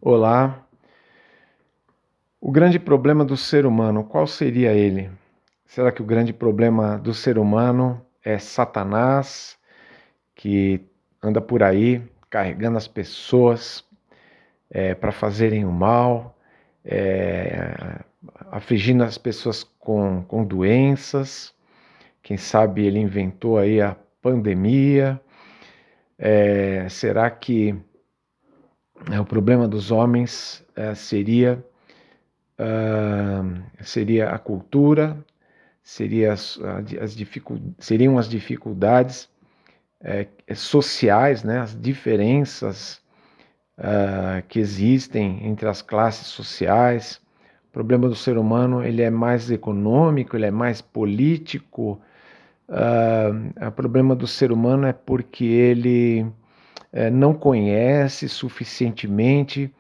Olá. O grande problema do ser humano, qual seria ele? Será que o grande problema do ser humano é Satanás, que anda por aí carregando as pessoas para fazerem o mal, é, afligindo as pessoas com doenças? Quem sabe ele inventou aí a pandemia? Será que o problema dos homens seria a cultura, seriam as dificuldades sociais, né, as diferenças que existem entre as classes sociais? O problema do ser humano ele é mais econômico, ele é mais político. O problema do ser humano é porque ele não conhece suficientemente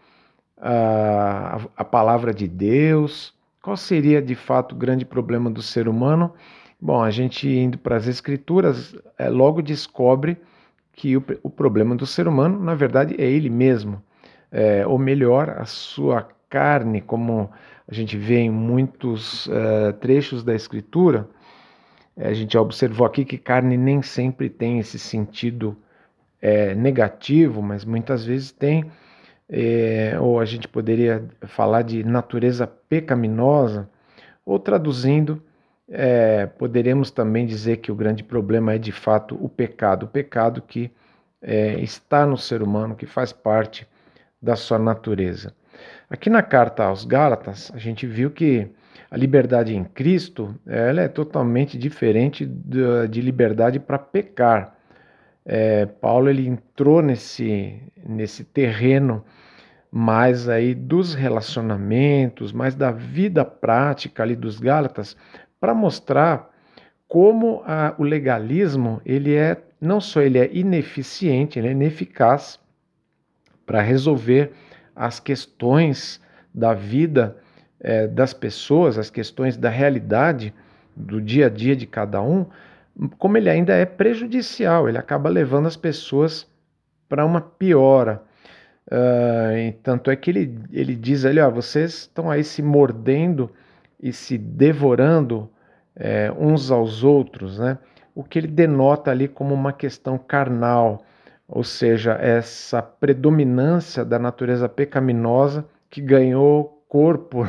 a palavra de Deus. Qual seria de fato o grande problema do ser humano? Bom, a gente indo para as Escrituras, logo descobre que o problema do ser humano, na verdade, é ele mesmo. Ou melhor, a sua carne, como a gente vê em muitos trechos da Escritura. A gente já observou aqui que carne nem sempre tem esse sentido negativo, mas muitas vezes tem. Ou a gente poderia falar de natureza pecaminosa, ou traduzindo, poderemos também dizer que o grande problema é de fato o pecado que está no ser humano, que faz parte da sua natureza. Aqui na carta aos Gálatas, a gente viu que a liberdade em Cristo ela é totalmente diferente de liberdade para pecar. Paulo ele entrou nesse terreno mais aí dos relacionamentos, mais da vida prática ali dos Gálatas, para mostrar como o legalismo ele é não só ele é ineficiente, ele é ineficaz para resolver as questões da vida das pessoas, as questões da realidade do dia a dia de cada um, como ele ainda é prejudicial, ele acaba levando as pessoas para uma piora. E tanto é que ele diz ali, vocês estão aí se mordendo e se devorando uns aos outros, né? O que ele denota ali como uma questão carnal, ou seja, essa predominância da natureza pecaminosa que ganhou corpo,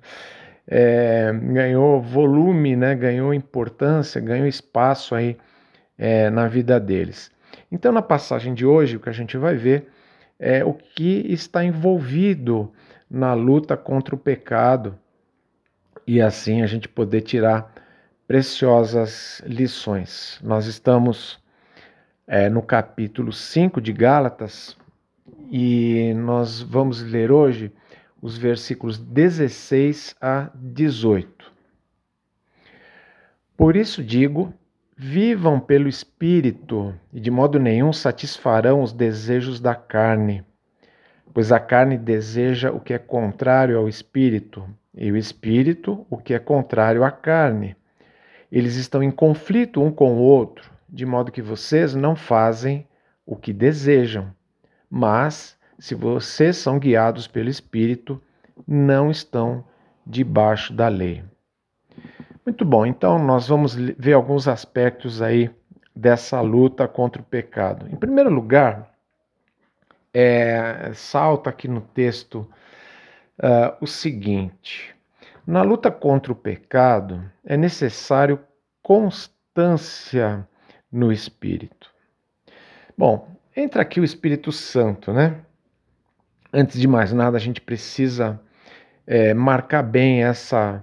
ganhou volume, né? Ganhou importância, ganhou espaço aí na vida deles. Então, na passagem de hoje, o que a gente vai ver é o que está envolvido na luta contra o pecado e assim a gente poder tirar preciosas lições. Nós estamos no capítulo 5 de Gálatas e nós vamos ler hoje os versículos 16 a 18. Por isso digo, vivam pelo Espírito e de modo nenhum satisfarão os desejos da carne. Pois a carne deseja o que é contrário ao Espírito, e o Espírito o que é contrário à carne. Eles estão em conflito um com o outro, de modo que vocês não fazem o que desejam. Mas, se vocês são guiados pelo Espírito, não estão debaixo da lei. Muito bom, então nós vamos ver alguns aspectos aí dessa luta contra o pecado. Em primeiro lugar, salta aqui no texto o seguinte: na luta contra o pecado é necessário constância no Espírito. Bom, entra aqui o Espírito Santo, né? Antes de mais nada, a gente precisa marcar bem essa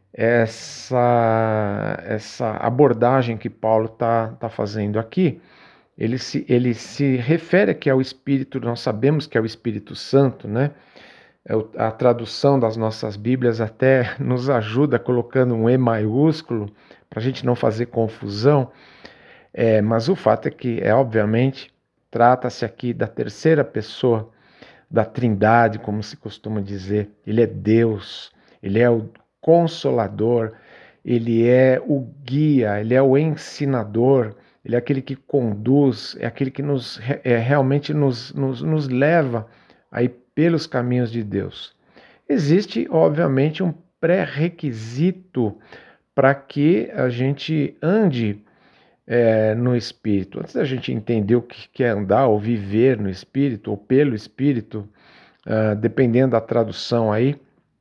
abordagem que Paulo está fazendo aqui. Ele se refere aqui ao Espírito, nós sabemos que é o Espírito Santo, né? A tradução das nossas Bíblias até nos ajuda colocando um E maiúsculo, para a gente não fazer confusão, mas o fato é que, obviamente, trata-se aqui da terceira pessoa da Trindade, como se costuma dizer. Ele é Deus, ele é o Consolador, ele é o guia, ele é o ensinador, ele é aquele que conduz, é aquele que realmente nos leva aí pelos caminhos de Deus. Existe, obviamente, um pré-requisito para que a gente ande no Espírito. Antes da gente entender o que é andar ou viver no Espírito ou pelo Espírito, dependendo da tradução aí,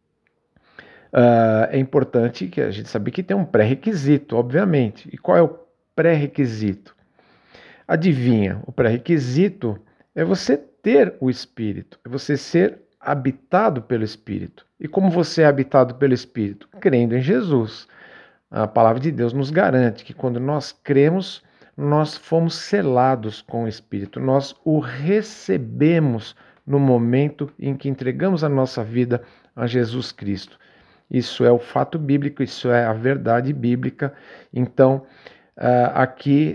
é importante que a gente sabe que tem um pré-requisito, obviamente. E qual é o pré-requisito? Adivinha, o pré-requisito é você ter o Espírito, é você ser habitado pelo Espírito. E como você é habitado pelo Espírito? Crendo em Jesus. A palavra de Deus nos garante que quando nós cremos, nós fomos selados com o Espírito, nós o recebemos no momento em que entregamos a nossa vida a Jesus Cristo. Isso é o fato bíblico, isso é a verdade bíblica. Então, aqui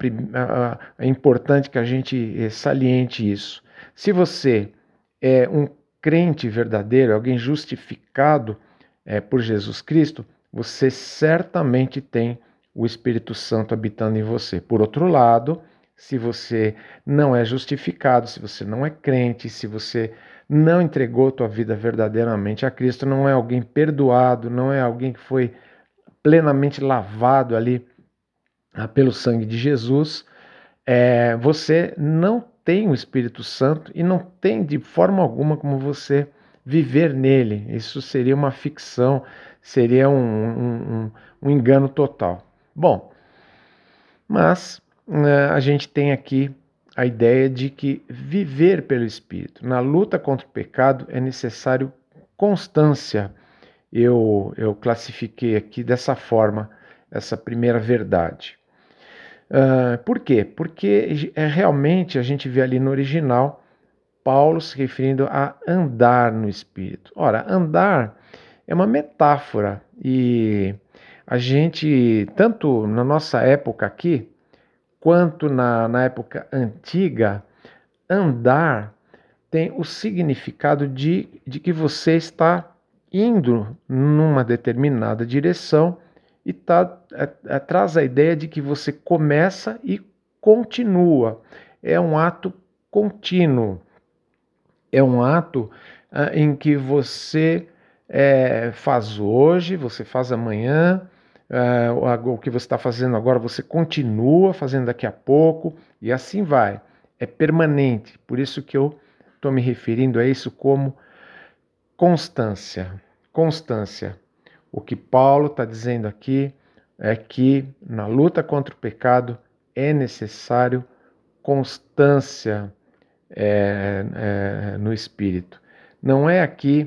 é importante que a gente saliente isso. Se você é um crente verdadeiro, alguém justificado por Jesus Cristo, você certamente tem o Espírito Santo habitando em você. Por outro lado, se você não é justificado, se você não é crente, se você não entregou tua vida verdadeiramente a Cristo, não é alguém perdoado, não é alguém que foi plenamente lavado ali pelo sangue de Jesus, você não tem o Espírito Santo e não tem de forma alguma como você viver nele. Isso seria uma ficção, seria um engano total. Bom, mas a gente tem aqui a ideia de que viver pelo Espírito, na luta contra o pecado, é necessário constância. Eu classifiquei aqui dessa forma essa primeira verdade. Por quê? Porque realmente a gente vê ali no original Paulo se referindo a andar no Espírito. Ora, andar é uma metáfora e a gente, tanto na nossa época aqui, quanto na época antiga, andar tem o significado de que você está indo numa determinada direção e traz a ideia de que você começa e continua. É um ato contínuo. É um ato em que você faz hoje, você faz amanhã, o que você está fazendo agora você continua fazendo daqui a pouco e assim vai. É permanente. Por isso que eu estou me referindo a isso como constância. Constância. O que Paulo está dizendo aqui é que na luta contra o pecado é necessário constância no Espírito. Não é aqui,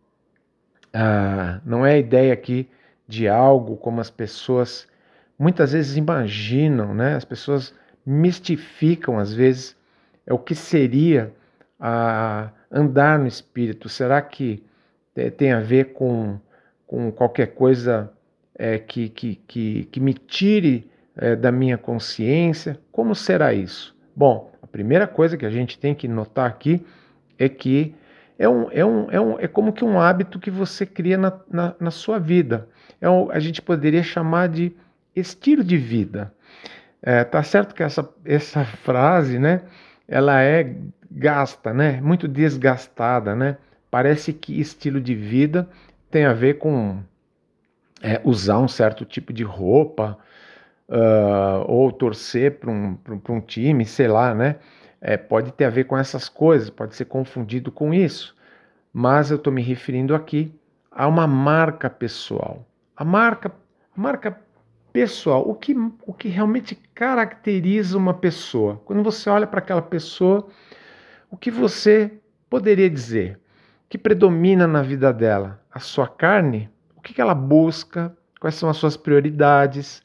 não é a ideia aqui de algo como as pessoas muitas vezes imaginam, né? As pessoas mistificam às vezes o que seria andar no Espírito. Será que tem a ver com qualquer coisa que me tire da minha consciência? Como será isso? Bom, a primeira coisa que a gente tem que notar aqui é que é como que um hábito que você cria na sua vida. A gente poderia chamar de estilo de vida. Tá certo que essa frase, né, ela é gasta, né, muito desgastada, né? Parece que estilo de vida tem a ver com usar um certo tipo de roupa, ou torcer para um time, sei lá, né? Pode ter a ver com essas coisas, pode ser confundido com isso. Mas eu estou me referindo aqui a uma marca pessoal. A marca pessoal, o que realmente caracteriza uma pessoa. Quando você olha para aquela pessoa, o que você poderia dizer? O que predomina na vida dela? A sua carne? O que ela busca? Quais são as suas prioridades?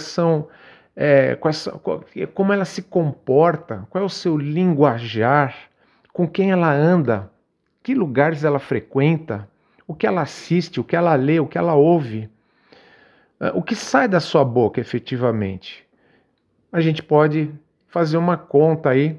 Como ela se comporta? Qual é o seu linguajar? Com quem ela anda? Que lugares ela frequenta? O que ela assiste? O que ela lê? O que ela ouve? O que sai da sua boca, efetivamente? A gente pode fazer uma conta aí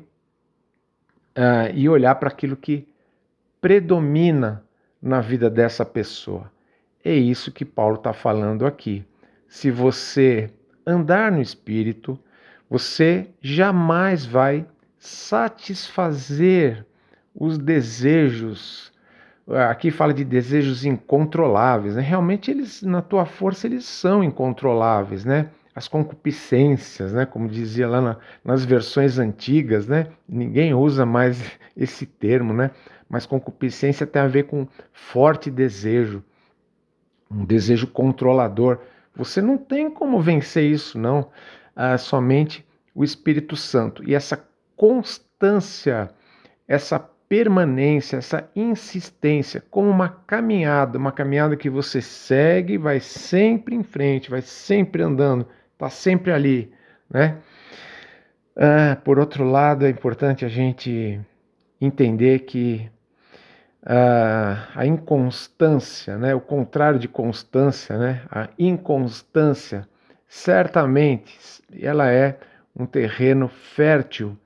e olhar para aquilo que predomina na vida dessa pessoa. É isso que Paulo está falando aqui. Se você andar no Espírito, você jamais vai satisfazer os desejos. Aqui fala de desejos incontroláveis, né? Realmente eles, na tua força, eles são incontroláveis, né? As concupiscências, né? Como dizia lá nas versões antigas, né? Ninguém usa mais esse termo, né? Mas concupiscência tem a ver com forte desejo, um desejo controlador. Você não tem como vencer isso, não. Somente o Espírito Santo. E essa constância, essa permanência, essa insistência, como uma caminhada que você segue, vai sempre em frente, vai sempre andando, está sempre ali, né? Por outro lado, é importante a gente entender que a inconstância, né, o contrário de constância, né, a inconstância, certamente ela é um terreno fértil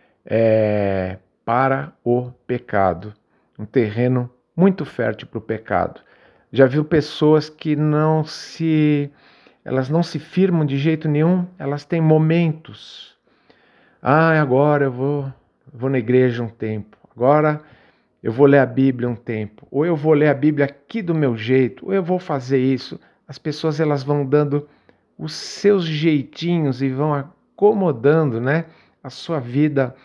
para o pecado, um terreno muito fértil para o pecado. Já viu pessoas que elas não se firmam de jeito nenhum, elas têm momentos. Agora eu vou na igreja um tempo, agora eu vou ler a Bíblia um tempo, ou eu vou ler a Bíblia aqui do meu jeito, ou eu vou fazer isso. As pessoas elas vão dando os seus jeitinhos e vão acomodando, né, a sua vida,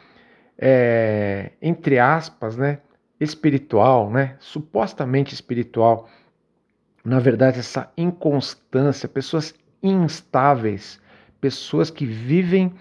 entre aspas, né, espiritual, né, supostamente espiritual. Na verdade, essa inconstância, pessoas instáveis, pessoas que vivem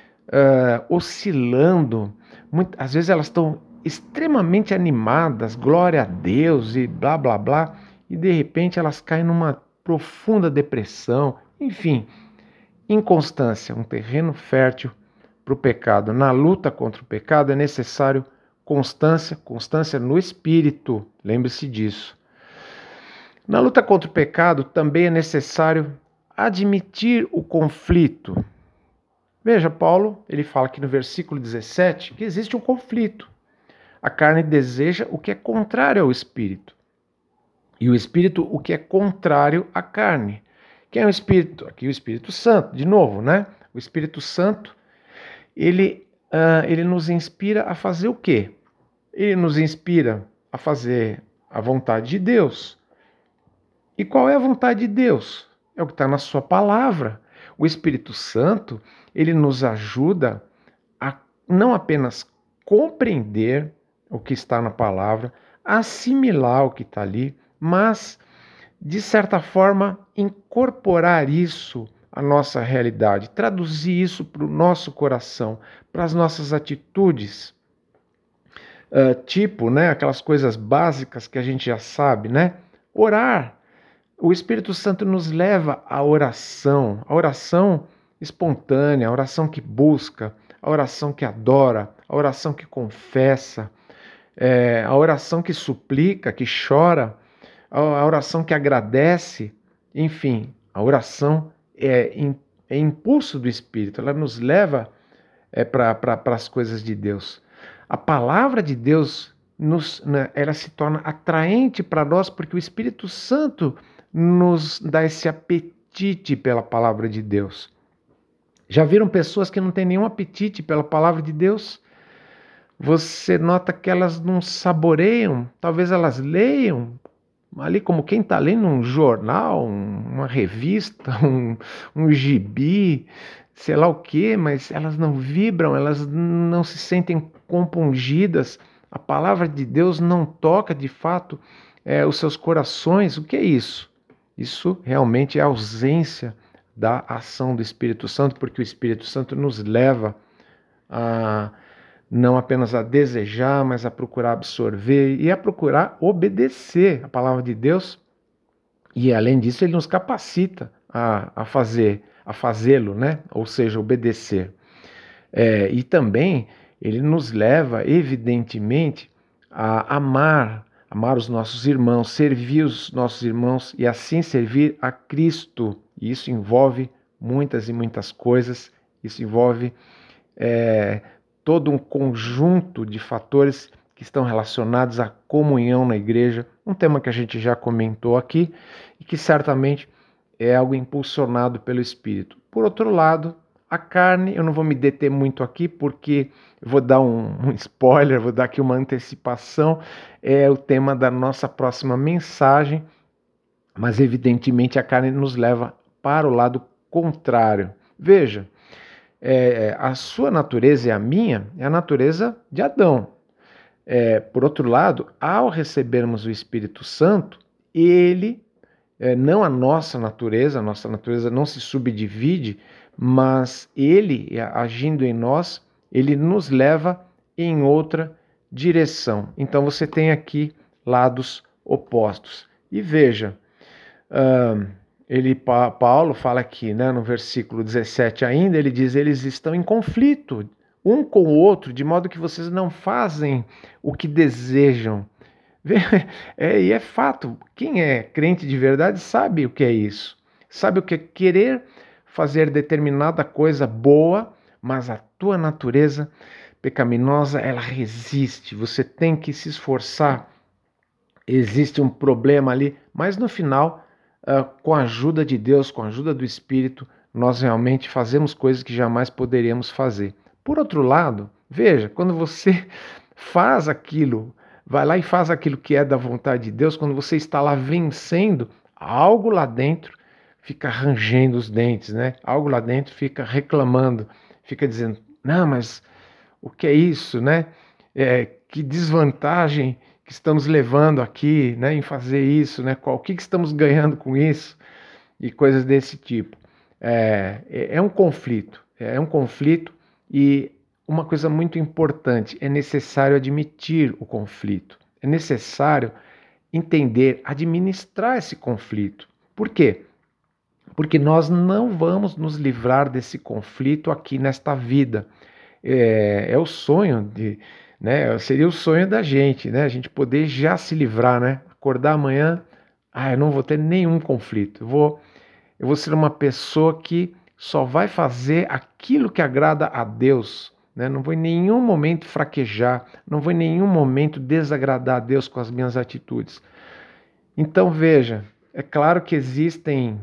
oscilando, às vezes elas estão extremamente animadas, glória a Deus e blá blá blá, e de repente elas caem numa profunda depressão, enfim, inconstância, um terreno fértil para o pecado. Na luta contra o pecado é necessário constância, constância no espírito, lembre-se disso. Na luta contra o pecado também é necessário admitir o conflito. Veja, Paulo, ele fala aqui no versículo 17 que existe um conflito. A carne deseja o que é contrário ao espírito. E o espírito o que é contrário à carne. Quem é o espírito? Aqui o Espírito Santo, de novo, né? O Espírito Santo, ele nos inspira a fazer o quê? Ele nos inspira a fazer a vontade de Deus. E qual é a vontade de Deus? É o que está na sua palavra. O Espírito Santo, ele nos ajuda a não apenas compreender o que está na palavra, assimilar o que está ali, mas, de certa forma, incorporar isso à nossa realidade, traduzir isso para o nosso coração, para as nossas atitudes. Tipo, né, aquelas coisas básicas que a gente já sabe, né? Orar. O Espírito Santo nos leva à oração, a oração espontânea, a oração que busca, a oração que adora, a oração que confessa, a oração que suplica, que chora, a oração que agradece, enfim, a oração é impulso do Espírito, ela nos leva para as coisas de Deus. A palavra de Deus ela se torna atraente para nós porque o Espírito Santo nos dá esse apetite pela palavra de Deus. Já viram pessoas que não têm nenhum apetite pela palavra de Deus? Você nota que elas não saboreiam, talvez elas leiam ali como quem está lendo um jornal, uma revista, um gibi, sei lá o quê, mas elas não vibram, elas não se sentem compungidas. A palavra de Deus não toca de fato os seus corações. O que é isso? Isso realmente é a ausência da ação do Espírito Santo, porque o Espírito Santo nos leva a não apenas a desejar, mas a procurar absorver e a procurar obedecer a palavra de Deus. E além disso, ele nos capacita a fazê-lo, né? Ou seja, obedecer. E também ele nos leva, evidentemente, a amar os nossos irmãos, servir os nossos irmãos e assim servir a Cristo. E isso envolve muitas e muitas coisas, isso envolve todo um conjunto de fatores que estão relacionados à comunhão na igreja, um tema que a gente já comentou aqui e que certamente é algo impulsionado pelo Espírito. Por outro lado, A carne, eu não vou me deter muito aqui, porque eu vou dar um spoiler, vou dar aqui uma antecipação, é o tema da nossa próxima mensagem, mas evidentemente a carne nos leva para o lado contrário. Veja, a sua natureza e a minha é a natureza de Adão. Por outro lado, ao recebermos o Espírito Santo, ele, não a nossa natureza não se subdivide, mas ele, agindo em nós, ele nos leva em outra direção. Então você tem aqui lados opostos. E veja, Paulo fala aqui, né, no versículo 17 ainda, ele diz, eles estão em conflito um com o outro, de modo que vocês não fazem o que desejam. E é fato, quem é crente de verdade sabe o que é isso. Sabe o que é querer fazer determinada coisa boa, mas a tua natureza pecaminosa, ela resiste. Você tem que se esforçar. Existe um problema ali, mas no final, com a ajuda de Deus, com a ajuda do Espírito, nós realmente fazemos coisas que jamais poderíamos fazer. Por outro lado, veja, quando você faz aquilo, vai lá e faz aquilo que é da vontade de Deus, quando você está lá vencendo, algo lá dentro fica rangendo os dentes, né? Algo lá dentro fica reclamando, fica dizendo, não, mas o que é isso, né? Que desvantagem que estamos levando aqui, né, em fazer isso, né? O que estamos ganhando com isso? E coisas desse tipo. É um conflito e uma coisa muito importante, é necessário admitir o conflito, é necessário entender, administrar esse conflito. Por quê? Porque nós não vamos nos livrar desse conflito aqui nesta vida. É o sonho né? Seria o sonho da gente, né? A gente poder já se livrar, né? Acordar amanhã, eu não vou ter nenhum conflito. Eu vou ser uma pessoa que só vai fazer aquilo que agrada a Deus, né? Não vou em nenhum momento fraquejar, não vou em nenhum momento desagradar a Deus com as minhas atitudes. Então veja, é claro que existem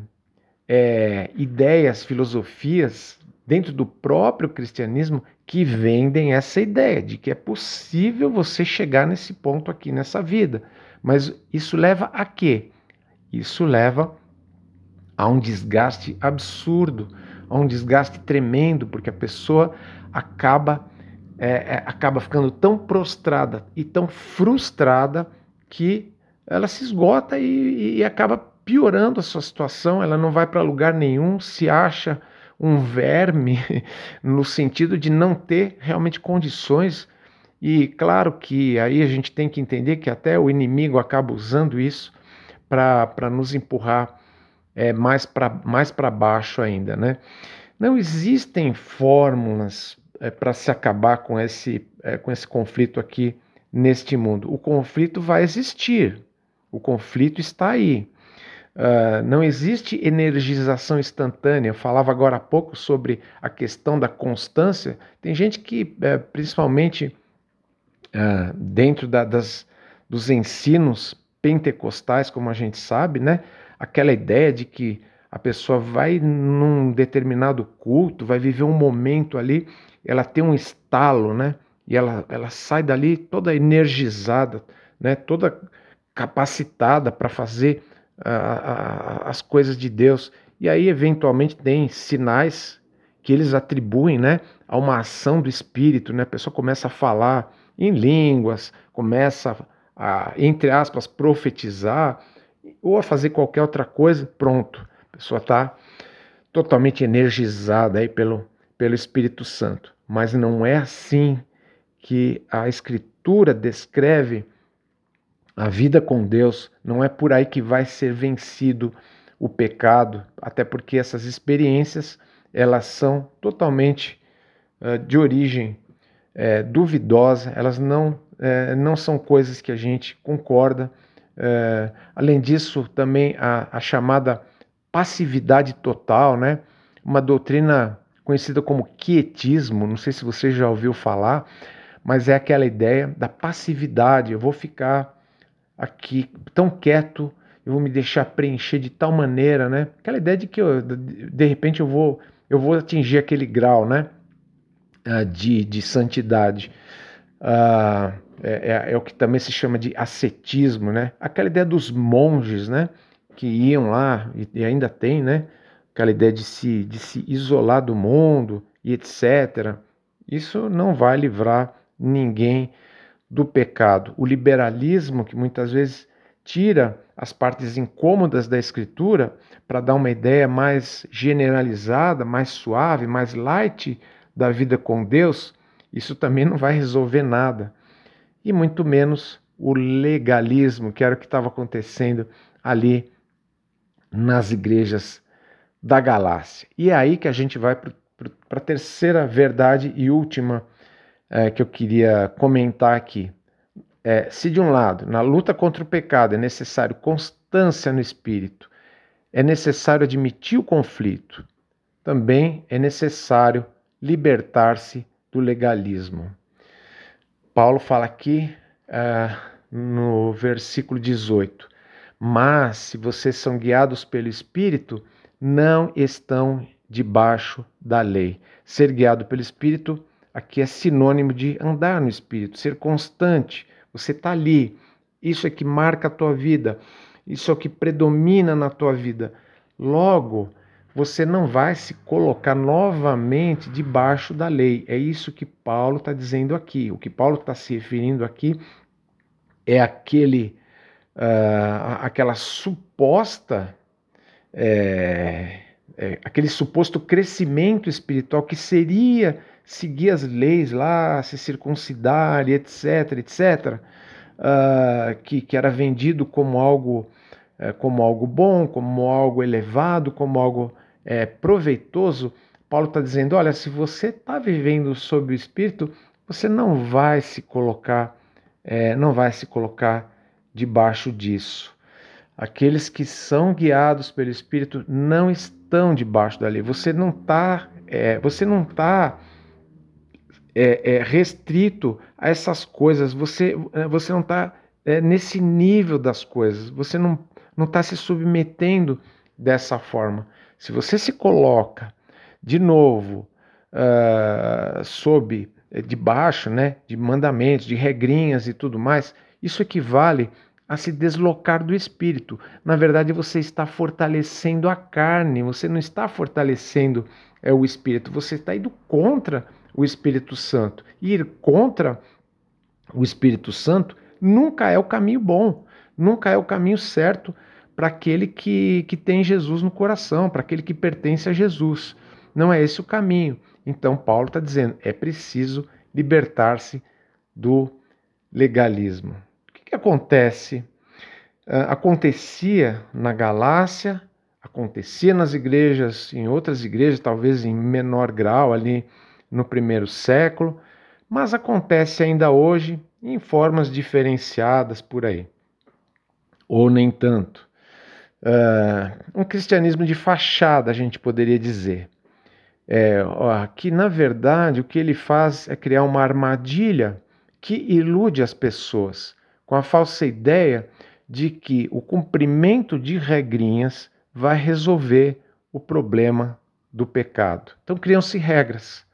ideias, filosofias dentro do próprio cristianismo que vendem essa ideia de que é possível você chegar nesse ponto aqui nessa vida. Mas isso leva a quê? Isso leva a um desgaste absurdo, a um desgaste tremendo, porque a pessoa acaba ficando tão prostrada e tão frustrada que ela se esgota e acaba piorando a sua situação, ela não vai para lugar nenhum, se acha um verme, no sentido de não ter realmente condições. E claro que aí a gente tem que entender que até o inimigo acaba usando isso para nos empurrar mais para baixo ainda, né? Não existem fórmulas para se acabar com esse conflito aqui neste mundo. O conflito vai existir, o conflito está aí. Não existe energização instantânea. Eu falava agora há pouco sobre a questão da constância. Tem gente que, principalmente dentro dos ensinos pentecostais, como a gente sabe, né? Aquela ideia de que a pessoa vai num determinado culto, vai viver um momento ali, ela tem um estalo, né? E ela sai dali toda energizada, né? Toda capacitada para fazer as coisas de Deus. E aí, eventualmente, tem sinais que eles atribuem, né, a uma ação do Espírito, né? A pessoa começa a falar em línguas, começa a, entre aspas, profetizar, ou a fazer qualquer outra coisa, pronto. A pessoa está totalmente energizada aí pelo Espírito Santo. Mas não é assim que a Escritura descreve a vida com Deus. Não é por aí que vai ser vencido o pecado, até porque essas experiências elas são totalmente de origem duvidosa, elas não são coisas que a gente concorda. Além disso, também a chamada passividade total, né? Uma doutrina conhecida como quietismo, não sei se você já ouviu falar, mas é aquela ideia da passividade. Eu vou ficar aqui tão quieto, eu vou me deixar preencher de tal maneira, né? Aquela ideia de que de repente eu eu vou atingir aquele grau, né, de santidade. É o que também se chama de ascetismo, né? Aquela ideia dos monges, né, que iam lá, e ainda tem, né, aquela ideia de se isolar do mundo e etc. Isso não vai livrar ninguém do pecado. O liberalismo, que muitas vezes tira as partes incômodas da Escritura para dar uma ideia mais generalizada, mais suave, mais light da vida com Deus, isso também não vai resolver nada. E muito menos o legalismo, que era o que estava acontecendo ali nas igrejas da Galácia. E é aí que a gente vai para a terceira verdade e última que eu queria comentar aqui. Se de um lado, na luta contra o pecado, é necessário constância no espírito, é necessário admitir o conflito, também é necessário libertar-se do legalismo. Paulo fala aqui no versículo 18: mas se vocês são guiados pelo Espírito, não estão debaixo da lei. Ser guiado pelo Espírito aqui é sinônimo de andar no Espírito, ser constante. Você está ali, isso é que marca a tua vida, isso é o que predomina na tua vida. Logo, você não vai se colocar novamente debaixo da lei. É isso que Paulo está dizendo aqui. O que Paulo está se referindo aqui é aquela suposta, aquele suposto crescimento espiritual que seria seguir as leis lá, se circuncidar, etc, etc, que era vendido como algo bom, como algo elevado, como algo proveitoso. Paulo está dizendo, olha, se você está vivendo sob o Espírito, você não vai se colocar debaixo disso. Aqueles que são guiados pelo Espírito não estão debaixo da lei. Você não está restrito a essas coisas. Você não está nesse nível das coisas. Você não está se submetendo dessa forma. Se você se coloca de novo debaixo, né, de mandamentos, de regrinhas e tudo mais, isso equivale a se deslocar do espírito. Na verdade, você está fortalecendo a carne, você não está fortalecendo o espírito, você está indo contra o Espírito Santo. E ir contra o Espírito Santo nunca é o caminho bom, nunca é o caminho certo para aquele que tem Jesus no coração, para aquele que pertence a Jesus. Não é esse o caminho. Então Paulo está dizendo, é preciso libertar-se do legalismo. O que acontece? Acontecia na Galácia, acontecia nas igrejas, em outras igrejas, talvez em menor grau ali no primeiro século, mas acontece ainda hoje em formas diferenciadas por aí. Ou nem tanto. Um cristianismo de fachada, a gente poderia dizer. Que, na verdade, o que ele faz é criar uma armadilha que ilude as pessoas, com a falsa ideia de que o cumprimento de regrinhas vai resolver o problema do pecado. Então criam-se regras.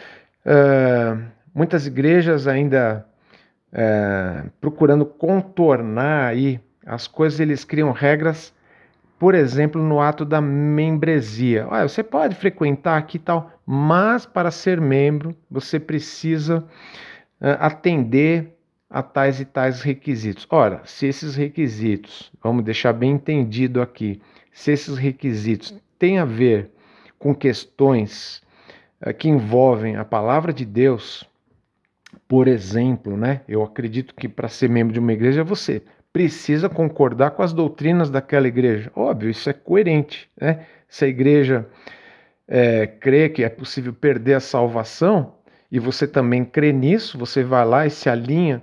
Muitas igrejas ainda procurando contornar aí as coisas, eles criam regras, por exemplo, no ato da membresia. Você pode frequentar aqui e tal, mas para ser membro você precisa atender a tais e tais requisitos. Ora, se esses requisitos, vamos deixar bem entendido aqui, se esses requisitos têm a ver com questões que envolvem a palavra de Deus, por exemplo, né? Eu acredito que para ser membro de uma igreja você precisa concordar com as doutrinas daquela igreja. Óbvio, isso é coerente, né? Se a igreja crê que é possível perder a salvação e você também crê nisso, você vai lá e se alinha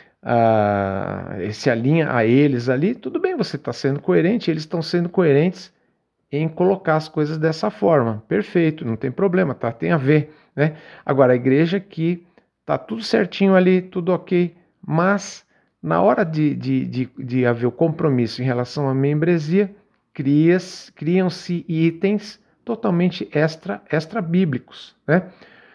a eles ali, tudo bem, você está sendo coerente, eles estão sendo coerentes em colocar as coisas dessa forma. Perfeito, não tem problema, tá? Tem a ver, né? Agora, a igreja que tá tudo certinho ali, tudo ok, mas na hora de haver o compromisso em relação à membresia, criam-se itens totalmente extra-bíblicos, né?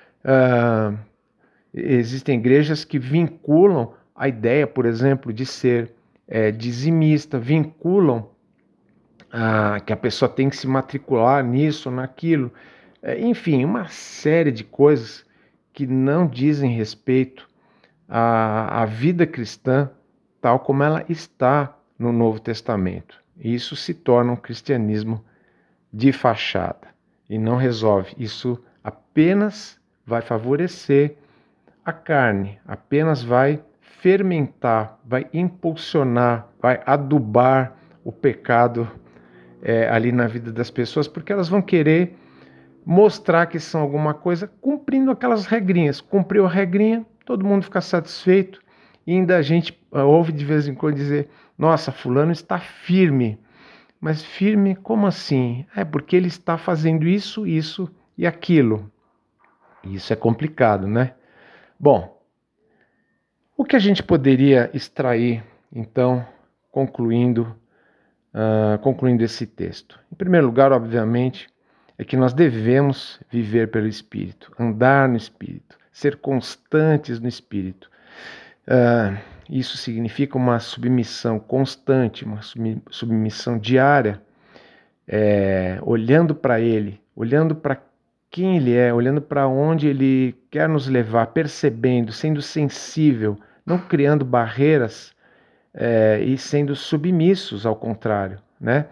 Existem igrejas que vinculam a ideia, por exemplo, de ser dizimista, vinculam que a pessoa tem que se matricular nisso ou naquilo. Enfim, uma série de coisas que não dizem respeito à vida cristã tal como ela está no Novo Testamento. Isso se torna um cristianismo de fachada e não resolve. Isso apenas vai favorecer a carne, apenas vai fermentar, vai impulsionar, vai adubar o pecado ali na vida das pessoas, porque elas vão querer mostrar que são alguma coisa cumprindo aquelas regrinhas. Cumpriu a regrinha, todo mundo fica satisfeito e ainda a gente ouve de vez em quando dizer: nossa, fulano está firme. Mas firme como assim? É porque ele está fazendo isso, isso e aquilo. Isso é complicado, né? Bom, o que a gente poderia extrair, então, concluindo esse texto? Em primeiro lugar, obviamente, é que nós devemos viver pelo Espírito, andar no Espírito, ser constantes no Espírito. Isso significa uma submissão constante, uma submissão diária, olhando para Ele, olhando para quem Ele é, olhando para onde Ele quer nos levar, percebendo, sendo sensível, não criando barreiras e sendo submissos, ao contrário, né?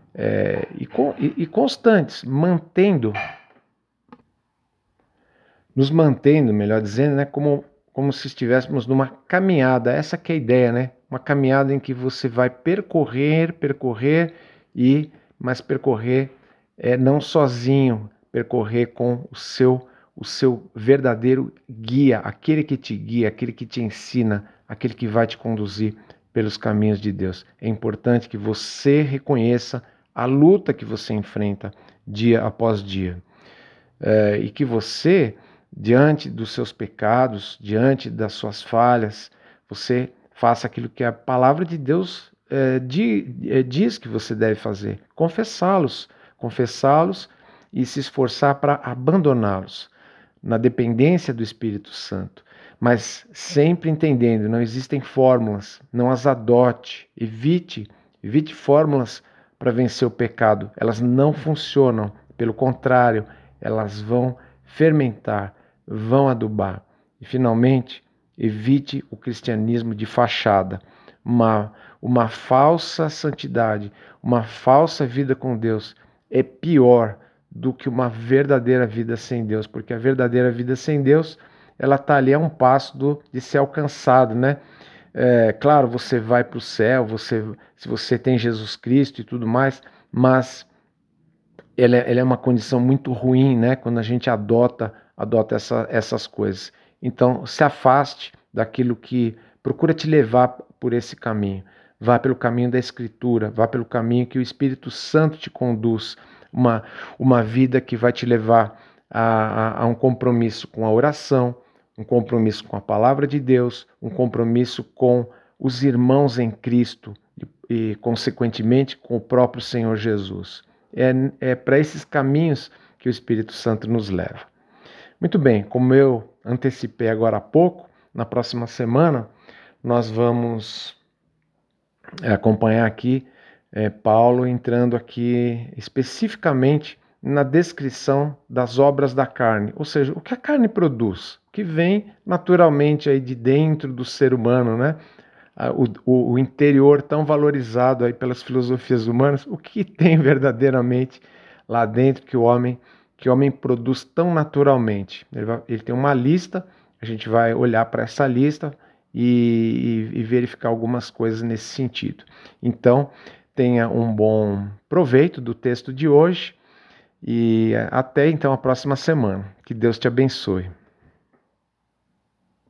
E constantes, nos mantendo, melhor dizendo, né, como se estivéssemos numa caminhada. Essa que é a ideia, né? Uma caminhada em que você vai percorrer, mas percorrer não sozinho, percorrer com o seu verdadeiro guia, aquele que te guia, aquele que te ensina, aquele que vai te conduzir pelos caminhos de Deus. É importante que você reconheça a luta que você enfrenta dia após dia. E que você, diante dos seus pecados, diante das suas falhas, você faça aquilo que a palavra de Deus diz que você deve fazer: confessá-los e se esforçar para abandoná-los na dependência do Espírito Santo. Mas sempre entendendo, não existem fórmulas, não as adote, evite fórmulas para vencer o pecado. Elas não funcionam, pelo contrário, elas vão fermentar, vão adubar. E finalmente, evite o cristianismo de fachada, uma falsa santidade, uma falsa vida com Deus é pior do que uma verdadeira vida sem Deus, porque a verdadeira vida sem Deus, ela está ali a um passo de ser alcançado, né? Claro, você vai para o céu, se você tem Jesus Cristo e tudo mais, mas ela é uma condição muito ruim, né? Quando a gente adota essas coisas. Então, se afaste daquilo que procura te levar por esse caminho. Vá pelo caminho da Escritura, vá pelo caminho que o Espírito Santo te conduz. Uma vida que vai te levar a um compromisso com a oração, um compromisso com a palavra de Deus, um compromisso com os irmãos em Cristo e consequentemente, com o próprio Senhor Jesus. É para esses caminhos que o Espírito Santo nos leva. Muito bem, como eu antecipei agora há pouco, na próxima semana nós vamos acompanhar aqui Paulo entrando aqui especificamente na descrição das obras da carne, ou seja, o que a carne produz, que vem naturalmente aí de dentro do ser humano, né? O interior tão valorizado aí pelas filosofias humanas, o que tem verdadeiramente lá dentro que o homem produz tão naturalmente. Ele tem uma lista, a gente vai olhar para essa lista e verificar algumas coisas nesse sentido. Então, tenha um bom proveito do texto de hoje e até então a próxima semana. Que Deus te abençoe.